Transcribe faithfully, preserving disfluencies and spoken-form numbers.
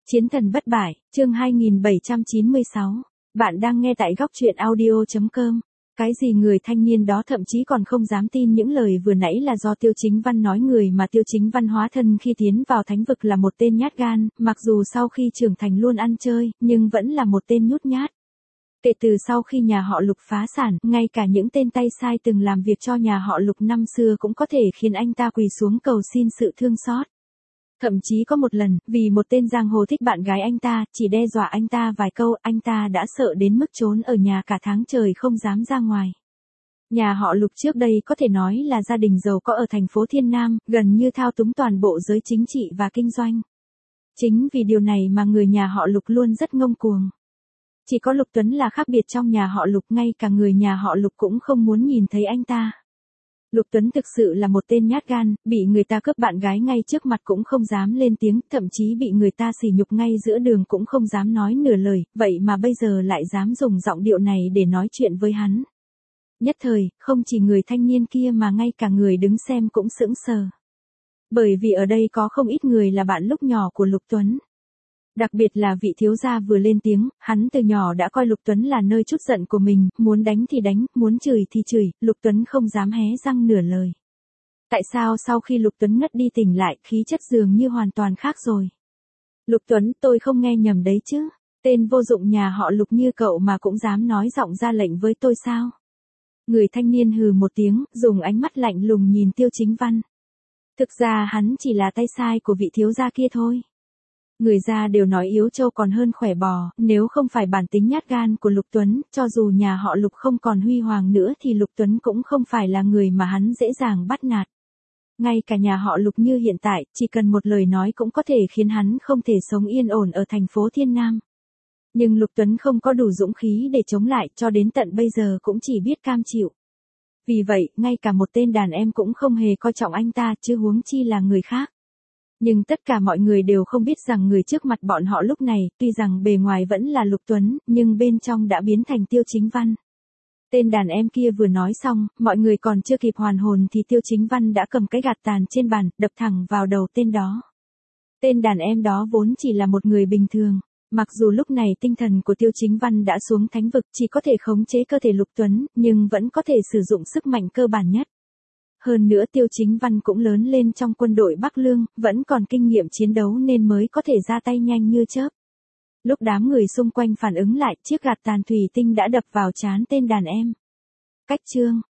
Chiến thần bất bại, chương hai nghìn bảy trăm chín mươi sáu. Bạn đang nghe tại góc truyện audio chấm com. Cái gì người thanh niên đó thậm chí còn không dám tin những lời vừa nãy là do Tiêu Chính Văn nói, người mà Tiêu Chính Văn hóa thân khi tiến vào thánh vực là một tên nhát gan, mặc dù sau khi trưởng thành luôn ăn chơi, nhưng vẫn là một tên nhút nhát. Kể từ sau khi nhà họ Lục phá sản, ngay cả những tên tay sai từng làm việc cho nhà họ Lục năm xưa cũng có thể khiến anh ta quỳ xuống cầu xin sự thương xót. Thậm chí có một lần, vì một tên giang hồ thích bạn gái anh ta, chỉ đe dọa anh ta vài câu, anh ta đã sợ đến mức trốn ở nhà cả tháng trời không dám ra ngoài. Nhà họ Lục trước đây có thể nói là gia đình giàu có ở thành phố Thiên Nam, gần như thao túng toàn bộ giới chính trị và kinh doanh. Chính vì điều này mà người nhà họ Lục luôn rất ngông cuồng. Chỉ có Lục Tuấn là khác biệt trong nhà họ Lục, ngay cả người nhà họ Lục cũng không muốn nhìn thấy anh ta. Lục Tuấn thực sự là một tên nhát gan, bị người ta cướp bạn gái ngay trước mặt cũng không dám lên tiếng, thậm chí bị người ta sỉ nhục ngay giữa đường cũng không dám nói nửa lời, vậy mà bây giờ lại dám dùng giọng điệu này để nói chuyện với hắn. Nhất thời, không chỉ người thanh niên kia mà ngay cả người đứng xem cũng sững sờ. Bởi vì ở đây có không ít người là bạn lúc nhỏ của Lục Tuấn. Đặc biệt là vị thiếu gia vừa lên tiếng, hắn từ nhỏ đã coi Lục Tuấn là nơi trút giận của mình, muốn đánh thì đánh, muốn chửi thì chửi, Lục Tuấn không dám hé răng nửa lời. Tại sao sau khi Lục Tuấn ngất đi tỉnh lại, khí chất dường như hoàn toàn khác rồi? Lục Tuấn, tôi không nghe nhầm đấy chứ? Tên vô dụng nhà họ Lục như cậu mà cũng dám nói giọng ra lệnh với tôi sao? Người thanh niên hừ một tiếng, dùng ánh mắt lạnh lùng nhìn Tiêu Chính Văn. Thực ra hắn chỉ là tay sai của vị thiếu gia kia thôi. Người già đều nói yếu trâu còn hơn khỏe bò, nếu không phải bản tính nhát gan của Lục Tuấn, cho dù nhà họ Lục không còn huy hoàng nữa thì Lục Tuấn cũng không phải là người mà hắn dễ dàng bắt nạt. Ngay cả nhà họ Lục như hiện tại, chỉ cần một lời nói cũng có thể khiến hắn không thể sống yên ổn ở thành phố Thiên Nam. Nhưng Lục Tuấn không có đủ dũng khí để chống lại, cho đến tận bây giờ cũng chỉ biết cam chịu. Vì vậy, ngay cả một tên đàn em cũng không hề coi trọng anh ta, chứ huống chi là người khác. Nhưng tất cả mọi người đều không biết rằng người trước mặt bọn họ lúc này, tuy rằng bề ngoài vẫn là Lục Tuấn, nhưng bên trong đã biến thành Tiêu Chính Văn. Tên đàn em kia vừa nói xong, mọi người còn chưa kịp hoàn hồn thì Tiêu Chính Văn đã cầm cái gạt tàn trên bàn, đập thẳng vào đầu tên đó. Tên đàn em đó vốn chỉ là một người bình thường. Mặc dù lúc này tinh thần của Tiêu Chính Văn đã xuống thánh vực, chỉ có thể khống chế cơ thể Lục Tuấn, nhưng vẫn có thể sử dụng sức mạnh cơ bản nhất. Hơn nữa Tiêu Chính Văn cũng lớn lên trong quân đội Bắc Lương, vẫn còn kinh nghiệm chiến đấu nên mới có thể ra tay nhanh như chớp. Lúc đám người xung quanh phản ứng lại, chiếc gạt tàn thủy tinh đã đập vào trán tên đàn em. Cách chương,